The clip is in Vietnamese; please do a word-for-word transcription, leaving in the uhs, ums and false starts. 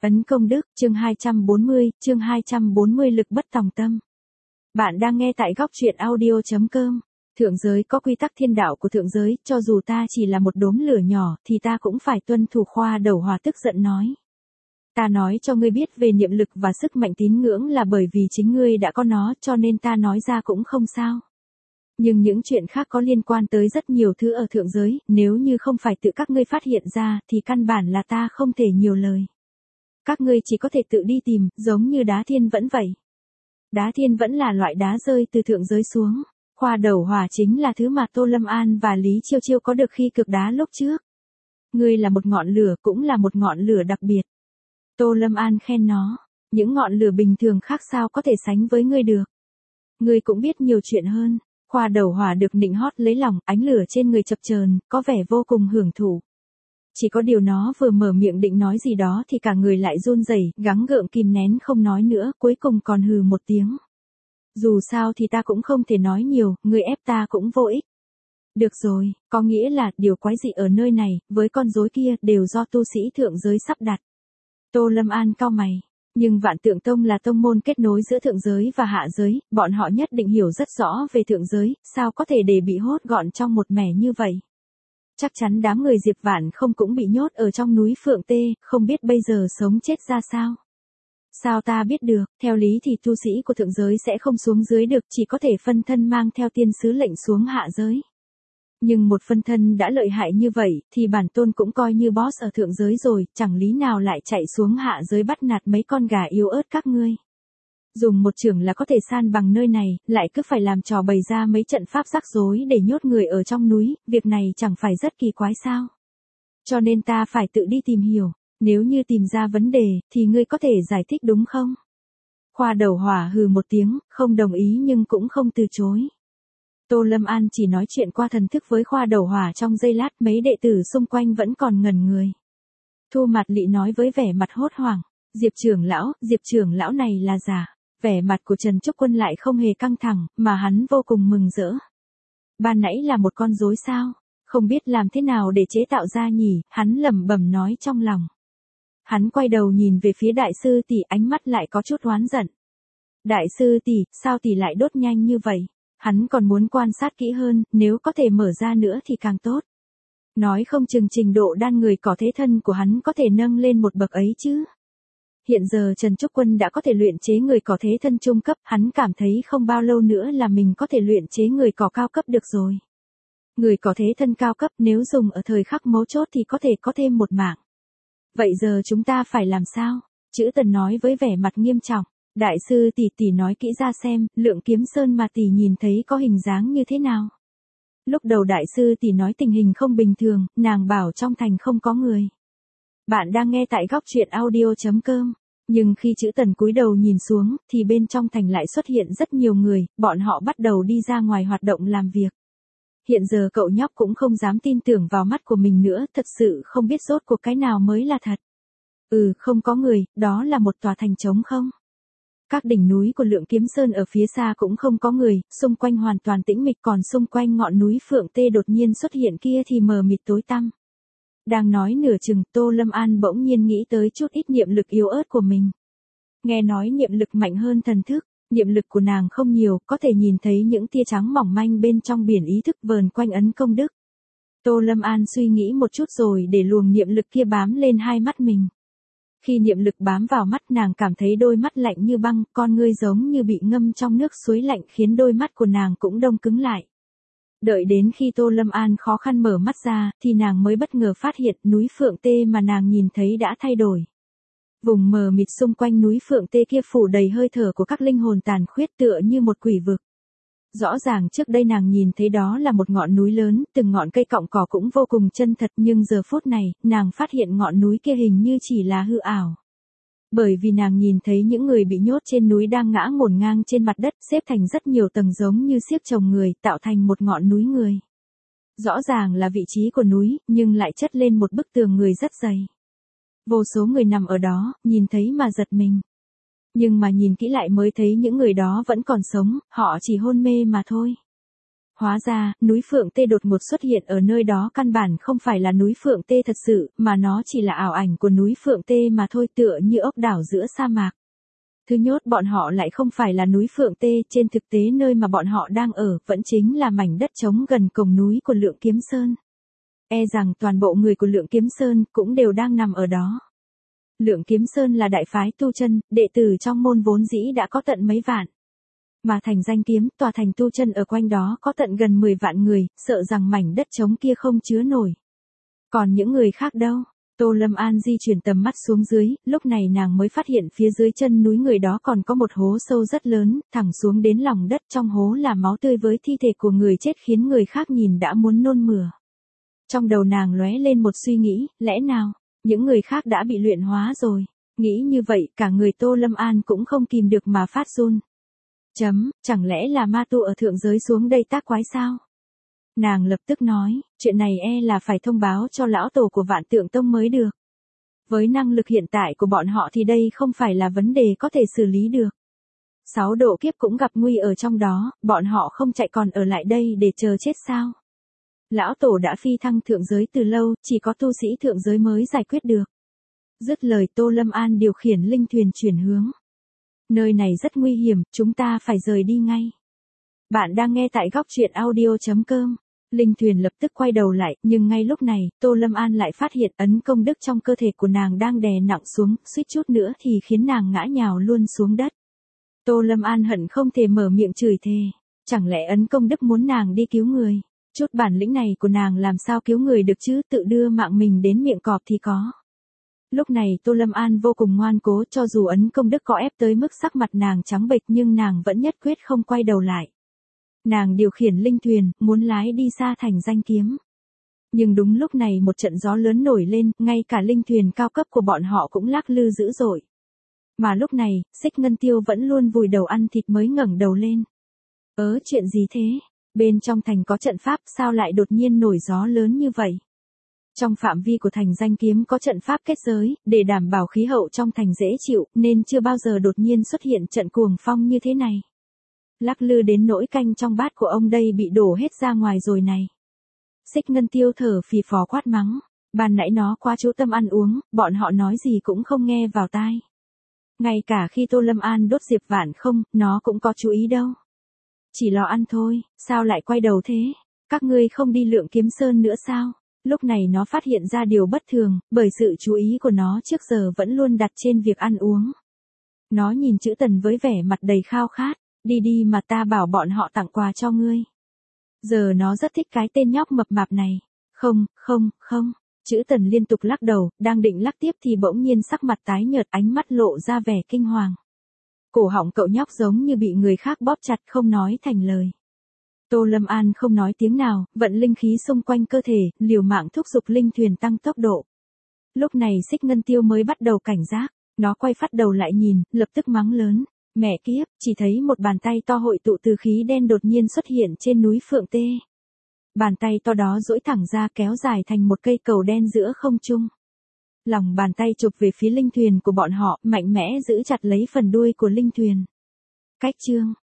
Ấn công đức, chương hai trăm bốn mươi, chương hai trăm bốn mươi lực bất tòng tâm. Bạn đang nghe tại góc truyện audio chấm com. Thượng giới có quy tắc thiên đạo của thượng giới, cho dù ta chỉ là một đốm lửa nhỏ, thì ta cũng phải tuân thủ. Khoa Đầu Hòa tức giận nói. Ta nói cho ngươi biết về niệm lực và sức mạnh tín ngưỡng là bởi vì chính ngươi đã có nó, cho nên ta nói ra cũng không sao. Nhưng những chuyện khác có liên quan tới rất nhiều thứ ở thượng giới, nếu như không phải tự các ngươi phát hiện ra, thì căn bản là ta không thể nhiều lời. Các ngươi chỉ có thể tự đi tìm, giống như đá thiên vẫn vậy. Đá thiên vẫn là loại đá rơi từ thượng giới xuống. Khoa Đầu Hòa chính là thứ mà Tô Lâm An và Lý Chiêu Chiêu có được khi cực đá lúc trước. Ngươi là một ngọn lửa, cũng là một ngọn lửa đặc biệt. Tô Lâm An khen nó. Những ngọn lửa bình thường khác sao có thể sánh với ngươi được. Ngươi cũng biết nhiều chuyện hơn. Khoa Đầu Hòa được nịnh hót lấy lòng, ánh lửa trên người chập chờn, có vẻ vô cùng hưởng thụ. Chỉ có điều nó vừa mở miệng định nói gì đó thì cả người lại run rẩy, gắng gượng kìm nén không nói nữa, cuối cùng còn hừ một tiếng. Dù sao thì ta cũng không thể nói nhiều, người ép ta cũng vô ích. Được rồi, có nghĩa là điều quái dị ở nơi này, với con rối kia, đều do tu sĩ thượng giới sắp đặt. Tô Lâm An cau mày. Nhưng Vạn Tượng Tông là tông môn kết nối giữa thượng giới và hạ giới, bọn họ nhất định hiểu rất rõ về thượng giới, sao có thể để bị hốt gọn trong một mẻ như vậy. Chắc chắn đám người Diệp Vạn không cũng bị nhốt ở trong núi Phượng Tê, không biết bây giờ sống chết ra sao. Sao ta biết được, theo lý thì tu sĩ của thượng giới sẽ không xuống dưới được, chỉ có thể phân thân mang theo tiên sứ lệnh xuống hạ giới. Nhưng một phân thân đã lợi hại như vậy, thì bản tôn cũng coi như boss ở thượng giới rồi, chẳng lý nào lại chạy xuống hạ giới bắt nạt mấy con gà yếu ớt các ngươi. Dùng một chưởng là có thể san bằng nơi này, lại cứ phải làm trò bày ra mấy trận pháp rắc rối để nhốt người ở trong núi, việc này chẳng phải rất kỳ quái sao. Cho nên ta phải tự đi tìm hiểu, nếu như tìm ra vấn đề, thì ngươi có thể giải thích đúng không? Khoa Đầu Hòa hừ một tiếng, không đồng ý nhưng cũng không từ chối. Tô Lâm An chỉ nói chuyện qua thần thức với Khoa Đầu Hòa trong giây lát, mấy đệ tử xung quanh vẫn còn ngẩn người. Thu Mạt Lị nói với vẻ mặt hốt hoảng, Diệp trưởng lão, Diệp trưởng lão này là giả. Vẻ mặt của Trần Trúc Quân lại không hề căng thẳng, mà hắn vô cùng mừng rỡ. Ban nãy là một con rối sao? Không biết làm thế nào để chế tạo ra nhỉ, hắn lẩm bẩm nói trong lòng. Hắn quay đầu nhìn về phía đại sư tỷ, ánh mắt lại có chút oán giận. Đại sư tỷ, sao tỷ lại đốt nhanh như vậy? Hắn còn muốn quan sát kỹ hơn, nếu có thể mở ra nữa thì càng tốt. Nói không chừng trình độ đan người cỏ thế thân của hắn có thể nâng lên một bậc ấy chứ. Hiện giờ Trần Trúc Quân đã có thể luyện chế người cỏ thế thân trung cấp, hắn cảm thấy không bao lâu nữa là mình có thể luyện chế người cỏ cao cấp được rồi. Người cỏ thế thân cao cấp nếu dùng ở thời khắc mấu chốt thì có thể có thêm một mạng. Vậy giờ chúng ta phải làm sao? Chữ Tần nói với vẻ mặt nghiêm trọng. Đại sư tỷ tỷ nói kỹ ra xem, Lượng Kiếm Sơn mà tỷ nhìn thấy có hình dáng như thế nào? Lúc đầu đại sư tỷ nói tình hình không bình thường, nàng bảo trong thành không có người. Bạn đang nghe tại góc truyện audio chấm com. Nhưng khi Chữ Tần cúi đầu nhìn xuống, thì bên trong thành lại xuất hiện rất nhiều người, bọn họ bắt đầu đi ra ngoài hoạt động làm việc. Hiện giờ cậu nhóc cũng không dám tin tưởng vào mắt của mình nữa, thật sự không biết rốt cuộc cái nào mới là thật. Ừ, không có người, đó là một tòa thành trống không. Các đỉnh núi của Lượng Kiếm Sơn ở phía xa cũng không có người, xung quanh hoàn toàn tĩnh mịch, còn xung quanh ngọn núi Phượng Tê đột nhiên xuất hiện kia thì mờ mịt tối tăm. Đang nói nửa chừng, Tô Lâm An bỗng nhiên nghĩ tới chút ít niệm lực yếu ớt của mình. Nghe nói niệm lực mạnh hơn thần thức, niệm lực của nàng không nhiều, có thể nhìn thấy những tia trắng mỏng manh bên trong biển ý thức vờn quanh ấn công đức. Tô Lâm An suy nghĩ một chút rồi để luồng niệm lực kia bám lên hai mắt mình. Khi niệm lực bám vào mắt, nàng cảm thấy đôi mắt lạnh như băng, con ngươi giống như bị ngâm trong nước suối lạnh, khiến đôi mắt của nàng cũng đông cứng lại. Đợi đến khi Tô Lâm An khó khăn mở mắt ra, thì nàng mới bất ngờ phát hiện núi Phượng Tê mà nàng nhìn thấy đã thay đổi. Vùng mờ mịt xung quanh núi Phượng Tê kia phủ đầy hơi thở của các linh hồn tàn khuyết, tựa như một quỷ vực. Rõ ràng trước đây nàng nhìn thấy đó là một ngọn núi lớn, từng ngọn cây cọng cỏ cũng vô cùng chân thật, nhưng giờ phút này, nàng phát hiện ngọn núi kia hình như chỉ là hư ảo. Bởi vì nàng nhìn thấy những người bị nhốt trên núi đang ngã ngổn ngang trên mặt đất, xếp thành rất nhiều tầng giống như xiếc chồng người, tạo thành một ngọn núi người. Rõ ràng là vị trí của núi, nhưng lại chất lên một bức tường người rất dày. Vô số người nằm ở đó, nhìn thấy mà giật mình. Nhưng mà nhìn kỹ lại mới thấy những người đó vẫn còn sống, họ chỉ hôn mê mà thôi. Hóa ra, núi Phượng Tê đột ngột xuất hiện ở nơi đó căn bản không phải là núi Phượng Tê thật sự, mà nó chỉ là ảo ảnh của núi Phượng Tê mà thôi, tựa như ốc đảo giữa sa mạc. Thứ nhốt bọn họ lại không phải là núi Phượng Tê, trên thực tế nơi mà bọn họ đang ở vẫn chính là mảnh đất trống gần cổng núi của Lượng Kiếm Sơn. E rằng toàn bộ người của Lượng Kiếm Sơn cũng đều đang nằm ở đó. Lượng Kiếm Sơn là đại phái tu chân, đệ tử trong môn vốn dĩ đã có tận mấy vạn. Mà thành danh kiếm, tòa thành tu chân ở quanh đó có tận gần mười vạn người, sợ rằng mảnh đất trống kia không chứa nổi. Còn những người khác đâu? Tô Lâm An di chuyển tầm mắt xuống dưới, lúc này nàng mới phát hiện phía dưới chân núi người đó còn có một hố sâu rất lớn, thẳng xuống đến lòng đất, trong hố là máu tươi với thi thể của người chết khiến người khác nhìn đã muốn nôn mửa. Trong đầu nàng lóe lên một suy nghĩ, lẽ nào, những người khác đã bị luyện hóa rồi? Nghĩ như vậy, cả người Tô Lâm An cũng không kìm được mà phát run. Chấm, chẳng lẽ là ma tu ở thượng giới xuống đây tác quái sao? Nàng lập tức nói, chuyện này e là phải thông báo cho lão tổ của Vạn Tượng Tông mới được. Với năng lực hiện tại của bọn họ thì đây không phải là vấn đề có thể xử lý được. Sáu độ kiếp cũng gặp nguy ở trong đó, bọn họ không chạy còn ở lại đây để chờ chết sao? Lão tổ đã phi thăng thượng giới từ lâu, chỉ có tu sĩ thượng giới mới giải quyết được. Dứt lời Tô Lâm An điều khiển linh thuyền chuyển hướng. Nơi này rất nguy hiểm, chúng ta phải rời đi ngay. Bạn đang nghe tại góc truyện audio chấm com. Linh thuyền lập tức quay đầu lại, nhưng ngay lúc này, Tô Lâm An lại phát hiện ấn công đức trong cơ thể của nàng đang đè nặng xuống, suýt chút nữa thì khiến nàng ngã nhào luôn xuống đất. Tô Lâm An hận không thể mở miệng chửi thề. Chẳng lẽ ấn công đức muốn nàng đi cứu người? Chút bản lĩnh này của nàng làm sao cứu người được chứ, tự đưa mạng mình đến miệng cọp thì có. Lúc này Tô Lâm An vô cùng ngoan cố, cho dù ấn công đức có ép tới mức sắc mặt nàng trắng bệch nhưng nàng vẫn nhất quyết không quay đầu lại. Nàng điều khiển linh thuyền, muốn lái đi xa thành danh kiếm. Nhưng đúng lúc này một trận gió lớn nổi lên, ngay cả linh thuyền cao cấp của bọn họ cũng lắc lư dữ dội. Mà lúc này, Xích Ngân Tiêu vẫn luôn vùi đầu ăn thịt mới ngẩng đầu lên. Ớ, chuyện gì thế? Bên trong thành có trận pháp, sao lại đột nhiên nổi gió lớn như vậy? Trong phạm vi của thành danh kiếm có trận pháp kết giới, để đảm bảo khí hậu trong thành dễ chịu, nên chưa bao giờ đột nhiên xuất hiện trận cuồng phong như thế này. Lắc lư đến nỗi canh trong bát của ông đây bị đổ hết ra ngoài rồi này. Xích Ngân Tiêu thở phì phò quát mắng, ban nãy nó quá chú tâm ăn uống, bọn họ nói gì cũng không nghe vào tai. Ngay cả khi Tô Lâm An đốt diệp vạn không, nó cũng có chú ý đâu. Chỉ lo ăn thôi, sao lại quay đầu thế? Các ngươi không đi Lượng Kiếm Sơn nữa sao? Lúc này nó phát hiện ra điều bất thường, bởi sự chú ý của nó trước giờ vẫn luôn đặt trên việc ăn uống. Nó nhìn Trữ Tần với vẻ mặt đầy khao khát, đi đi mà ta bảo bọn họ tặng quà cho ngươi. Giờ nó rất thích cái tên nhóc mập mạp này. Không, không, không. Trữ Tần liên tục lắc đầu, đang định lắc tiếp thì bỗng nhiên sắc mặt tái nhợt, ánh mắt lộ ra vẻ kinh hoàng. Cổ họng cậu nhóc giống như bị người khác bóp chặt không nói thành lời. Tô Lâm An không nói tiếng nào, vận linh khí xung quanh cơ thể, liều mạng thúc giục linh thuyền tăng tốc độ. Lúc này Xích Ngân Tiêu mới bắt đầu cảnh giác, nó quay phát đầu lại nhìn, lập tức mắng lớn. Mẹ kiếp, chỉ thấy một bàn tay to hội tụ từ khí đen đột nhiên xuất hiện trên núi Phượng Tê. Bàn tay to đó duỗi thẳng ra kéo dài thành một cây cầu đen giữa không trung. Lòng bàn tay chụp về phía linh thuyền của bọn họ, mạnh mẽ giữ chặt lấy phần đuôi của linh thuyền. Cách chương,